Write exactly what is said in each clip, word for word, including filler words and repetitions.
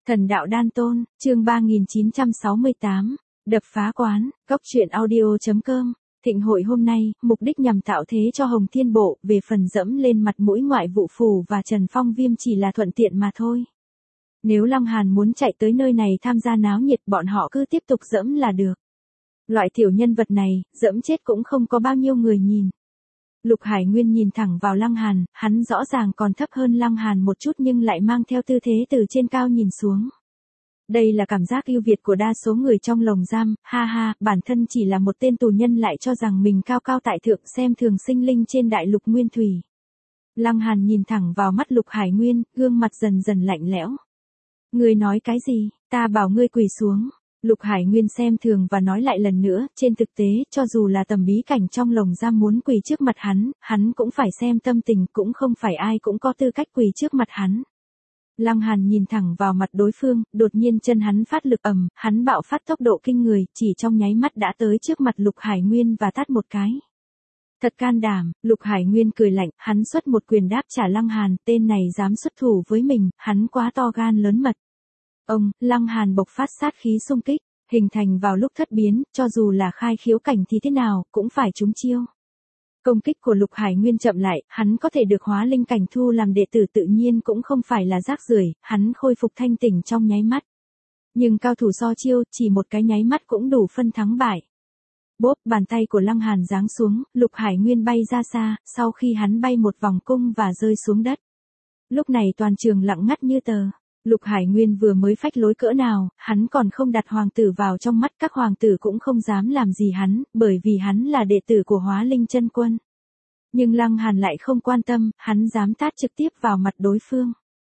Thần đạo đan tôn, chương ba nghìn chín trăm sáu mươi tám, đập phá quán, cốc truyện audio chấm com. Thịnh hội hôm nay, mục đích nhằm tạo thế cho Hồng Thiên Bộ, về phần dẫm lên mặt mũi Ngoại Vụ Phủ và Trần Phong Viêm chỉ là thuận tiện mà thôi. Nếu Lăng Hàn muốn chạy tới nơi này tham gia náo nhiệt, bọn họ cứ tiếp tục dẫm là được. Loại tiểu nhân vật này, dẫm chết cũng không có bao nhiêu người nhìn. Lục Hải Nguyên nhìn thẳng vào Lăng Hàn, hắn rõ ràng còn thấp hơn Lăng Hàn một chút nhưng lại mang theo tư thế từ trên cao nhìn xuống. Đây là cảm giác ưu việt của đa số người trong lồng giam, ha ha, bản thân chỉ là một tên tù nhân lại cho rằng mình cao cao tại thượng, xem thường sinh linh trên đại lục nguyên thủy. Lăng Hàn nhìn thẳng vào mắt Lục Hải Nguyên, gương mặt dần dần lạnh lẽo. Ngươi nói cái gì, ta bảo ngươi quỳ xuống. Lục Hải Nguyên xem thường và nói lại lần nữa, trên thực tế, cho dù là tầm bí cảnh trong lồng giam muốn quỳ trước mặt hắn, hắn cũng phải xem tâm tình, cũng không phải ai cũng có tư cách quỳ trước mặt hắn. Lăng Hàn nhìn thẳng vào mặt đối phương, đột nhiên chân hắn phát lực ầm, hắn bạo phát tốc độ kinh người, chỉ trong nháy mắt đã tới trước mặt Lục Hải Nguyên và tát một cái. Thật can đảm, Lục Hải Nguyên cười lạnh, hắn xuất một quyền đáp trả Lăng Hàn, tên này dám xuất thủ với mình, hắn quá to gan lớn mật. Ông, Lăng Hàn bộc phát sát khí xung kích, hình thành vào lúc thất biến, cho dù là khai khiếu cảnh thì thế nào, cũng phải trúng chiêu. Công kích của Lục Hải Nguyên chậm lại, hắn có thể được hóa linh cảnh thu làm đệ tử tự nhiên cũng không phải là rác rưởi, hắn khôi phục thanh tỉnh trong nháy mắt. Nhưng cao thủ so chiêu, chỉ một cái nháy mắt cũng đủ phân thắng bại. Bốp, bàn tay của Lăng Hàn giáng xuống, Lục Hải Nguyên bay ra xa, sau khi hắn bay một vòng cung và rơi xuống đất. Lúc này toàn trường lặng ngắt như tờ. Lục Hải Nguyên vừa mới phách lối cỡ nào, hắn còn không đặt hoàng tử vào trong mắt, các hoàng tử cũng không dám làm gì hắn, bởi vì hắn là đệ tử của Hóa Linh Chân Quân. Nhưng Lăng Hàn lại không quan tâm, hắn dám tát trực tiếp vào mặt đối phương.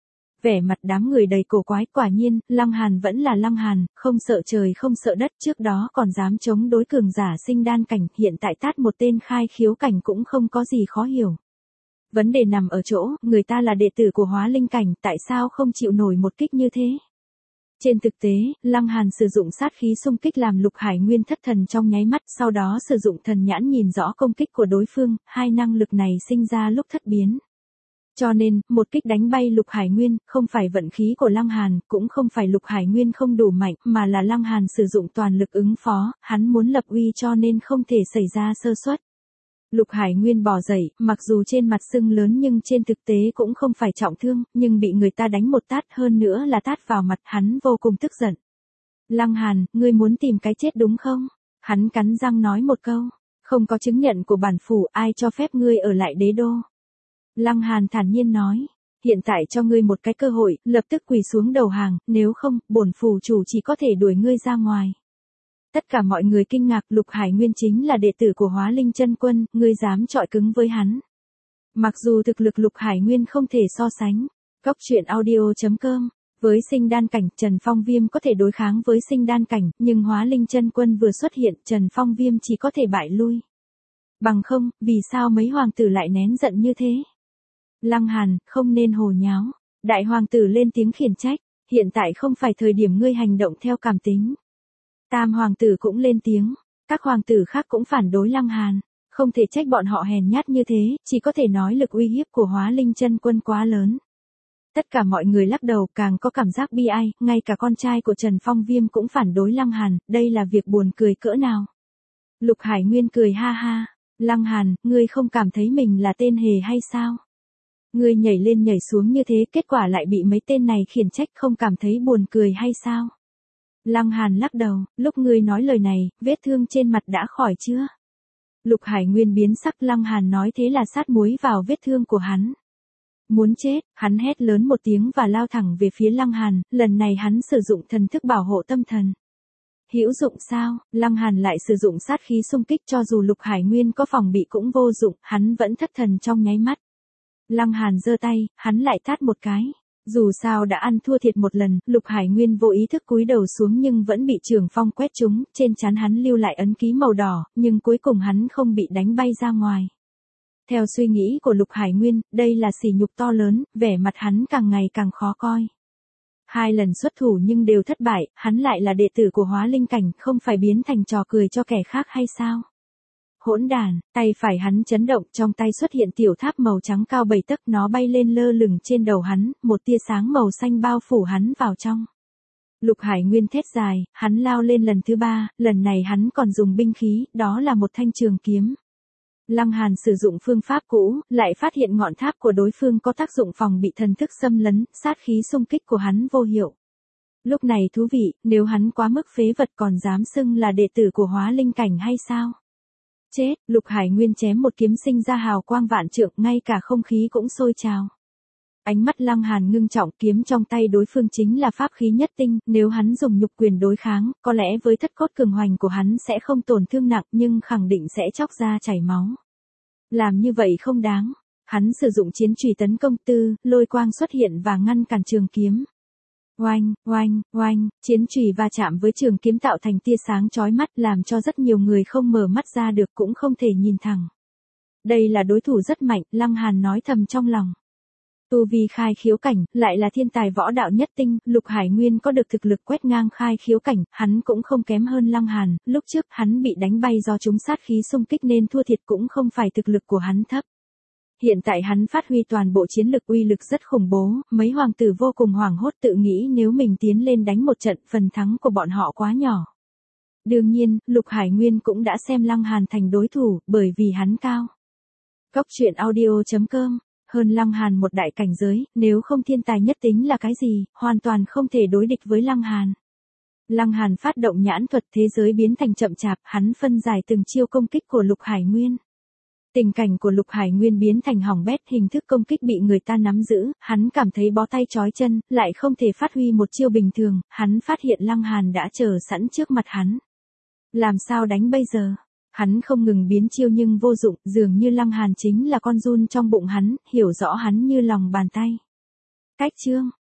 Vẻ mặt đám người đầy cổ quái, quả nhiên, Lăng Hàn vẫn là Lăng Hàn, không sợ trời không sợ đất, trước đó còn dám chống đối cường giả sinh đan cảnh, hiện tại tát một tên khai khiếu cảnh cũng không có gì khó hiểu. Vấn đề nằm ở chỗ, người ta là đệ tử của Hóa Linh cảnh, tại sao không chịu nổi một kích như thế? Trên thực tế, Lăng Hàn sử dụng sát khí xung kích làm Lục Hải Nguyên thất thần trong nháy mắt, sau đó sử dụng thần nhãn nhìn rõ công kích của đối phương, hai năng lực này sinh ra lúc thất biến. Cho nên, một kích đánh bay Lục Hải Nguyên, không phải vận khí của Lăng Hàn, cũng không phải Lục Hải Nguyên không đủ mạnh, mà là Lăng Hàn sử dụng toàn lực ứng phó, hắn muốn lập uy cho nên không thể xảy ra sơ suất. Lục Hải Nguyên bò dậy, mặc dù trên mặt sưng lớn nhưng trên thực tế cũng không phải trọng thương, nhưng bị người ta đánh một tát, hơn nữa là tát vào mặt, hắn vô cùng tức giận. Lăng Hàn, ngươi muốn tìm cái chết đúng không? Hắn cắn răng nói một câu, không có chứng nhận của bản phủ, ai cho phép ngươi ở lại đế đô? Lăng Hàn thản nhiên nói, hiện tại cho ngươi một cái cơ hội, lập tức quỳ xuống đầu hàng, nếu không, bổn phủ chủ chỉ có thể đuổi ngươi ra ngoài. Tất cả mọi người kinh ngạc, Lục Hải Nguyên chính là đệ tử của Hóa Linh Chân Quân, ngươi dám chọi cứng với hắn. Mặc dù thực lực Lục Hải Nguyên không thể so sánh, cốc truyện audio chấm com, với sinh đan cảnh, Trần Phong Viêm có thể đối kháng với sinh đan cảnh, nhưng Hóa Linh Chân Quân vừa xuất hiện, Trần Phong Viêm chỉ có thể bại lui. Bằng không, vì sao mấy hoàng tử lại nén giận như thế? Lăng Hàn, không nên hồ nháo. Đại hoàng tử lên tiếng khiển trách, hiện tại không phải thời điểm ngươi hành động theo cảm tính. Tam hoàng tử cũng lên tiếng, các hoàng tử khác cũng phản đối Lăng Hàn, không thể trách bọn họ hèn nhát như thế, chỉ có thể nói lực uy hiếp của Hóa Linh Chân Quân quá lớn. Tất cả mọi người lắc đầu, càng có cảm giác bi ai, ngay cả con trai của Trần Phong Viêm cũng phản đối Lăng Hàn, đây là việc buồn cười cỡ nào. Lục Hải Nguyên cười ha ha, Lăng Hàn, ngươi không cảm thấy mình là tên hề hay sao? Ngươi nhảy lên nhảy xuống như thế, kết quả lại bị mấy tên này khiển trách, không cảm thấy buồn cười hay sao? Lăng Hàn lắc đầu, lúc ngươi nói lời này, vết thương trên mặt đã khỏi chưa? Lục Hải Nguyên biến sắc, Lăng Hàn nói thế là sát muối vào vết thương của hắn. Muốn chết, hắn hét lớn một tiếng và lao thẳng về phía Lăng Hàn, lần này hắn sử dụng thần thức bảo hộ tâm thần. Hữu dụng sao? Lăng Hàn lại sử dụng sát khí xung kích, cho dù Lục Hải Nguyên có phòng bị cũng vô dụng, hắn vẫn thất thần trong nháy mắt. Lăng Hàn giơ tay, hắn lại tát một cái. Dù sao đã ăn thua thiệt một lần, Lục Hải Nguyên vô ý thức cúi đầu xuống nhưng vẫn bị Trường Phong quét trúng, trên trán hắn lưu lại ấn ký màu đỏ, nhưng cuối cùng hắn không bị đánh bay ra ngoài. Theo suy nghĩ của Lục Hải Nguyên, đây là sỉ nhục to lớn, vẻ mặt hắn càng ngày càng khó coi. Hai lần xuất thủ nhưng đều thất bại, hắn lại là đệ tử của Hóa Linh cảnh, không phải biến thành trò cười cho kẻ khác hay sao? Hỗn đàn, tay phải hắn chấn động, trong tay xuất hiện tiểu tháp màu trắng cao bảy tấc, nó bay lên lơ lửng trên đầu hắn, một tia sáng màu xanh bao phủ hắn vào trong. Lục Hải Nguyên thét dài, hắn lao lên lần thứ ba, lần này hắn còn dùng binh khí, đó là một thanh trường kiếm. Lăng Hàn sử dụng phương pháp cũ, lại phát hiện ngọn tháp của đối phương có tác dụng phòng bị thần thức xâm lấn, sát khí xung kích của hắn vô hiệu. Lúc này thú vị, nếu hắn quá mức phế vật còn dám xưng là đệ tử của hóa linh cảnh hay sao? Chết, Lục Hải Nguyên chém một kiếm sinh ra hào quang vạn trượng, ngay cả không khí cũng sôi trào. Ánh mắt Lăng Hàn ngưng trọng, kiếm trong tay đối phương chính là pháp khí nhất tinh, nếu hắn dùng nhục quyền đối kháng, có lẽ với thất cốt cường hoành của hắn sẽ không tổn thương nặng nhưng khẳng định sẽ chóc ra chảy máu. Làm như vậy không đáng. Hắn sử dụng chiến chùy tấn công, tư, lôi quang xuất hiện và ngăn cản trường kiếm. Oanh, oanh, oanh, chiến chùy va chạm với trường kiếm tạo thành tia sáng chói mắt làm cho rất nhiều người không mở mắt ra được cũng không thể nhìn thẳng. Đây là đối thủ rất mạnh, Lăng Hàn nói thầm trong lòng. Tu vi khai khiếu cảnh, lại là thiên tài võ đạo nhất tinh, Lục Hải Nguyên có được thực lực quét ngang khai khiếu cảnh, hắn cũng không kém hơn Lăng Hàn, lúc trước hắn bị đánh bay do chúng sát khí xung kích nên thua thiệt cũng không phải thực lực của hắn thấp. Hiện tại hắn phát huy toàn bộ chiến lực uy lực rất khủng bố, mấy hoàng tử vô cùng hoảng hốt tự nghĩ nếu mình tiến lên đánh một trận phần thắng của bọn họ quá nhỏ. Đương nhiên, Lục Hải Nguyên cũng đã xem Lăng Hàn thành đối thủ, bởi vì hắn cao. Cốc truyện audio chấm com hơn Lăng Hàn một đại cảnh giới, nếu không thiên tài nhất tính là cái gì, hoàn toàn không thể đối địch với Lăng Hàn. Lăng Hàn phát động nhãn thuật, thế giới biến thành chậm chạp, hắn phân giải từng chiêu công kích của Lục Hải Nguyên. Tình cảnh của Lục Hải Nguyên biến thành hỏng bét, hình thức công kích bị người ta nắm giữ, hắn cảm thấy bó tay trói chân, lại không thể phát huy một chiêu bình thường, hắn phát hiện Lăng Hàn đã chờ sẵn trước mặt hắn. Làm sao đánh bây giờ? Hắn không ngừng biến chiêu nhưng vô dụng, dường như Lăng Hàn chính là con giun trong bụng hắn, hiểu rõ hắn như lòng bàn tay. Cách chương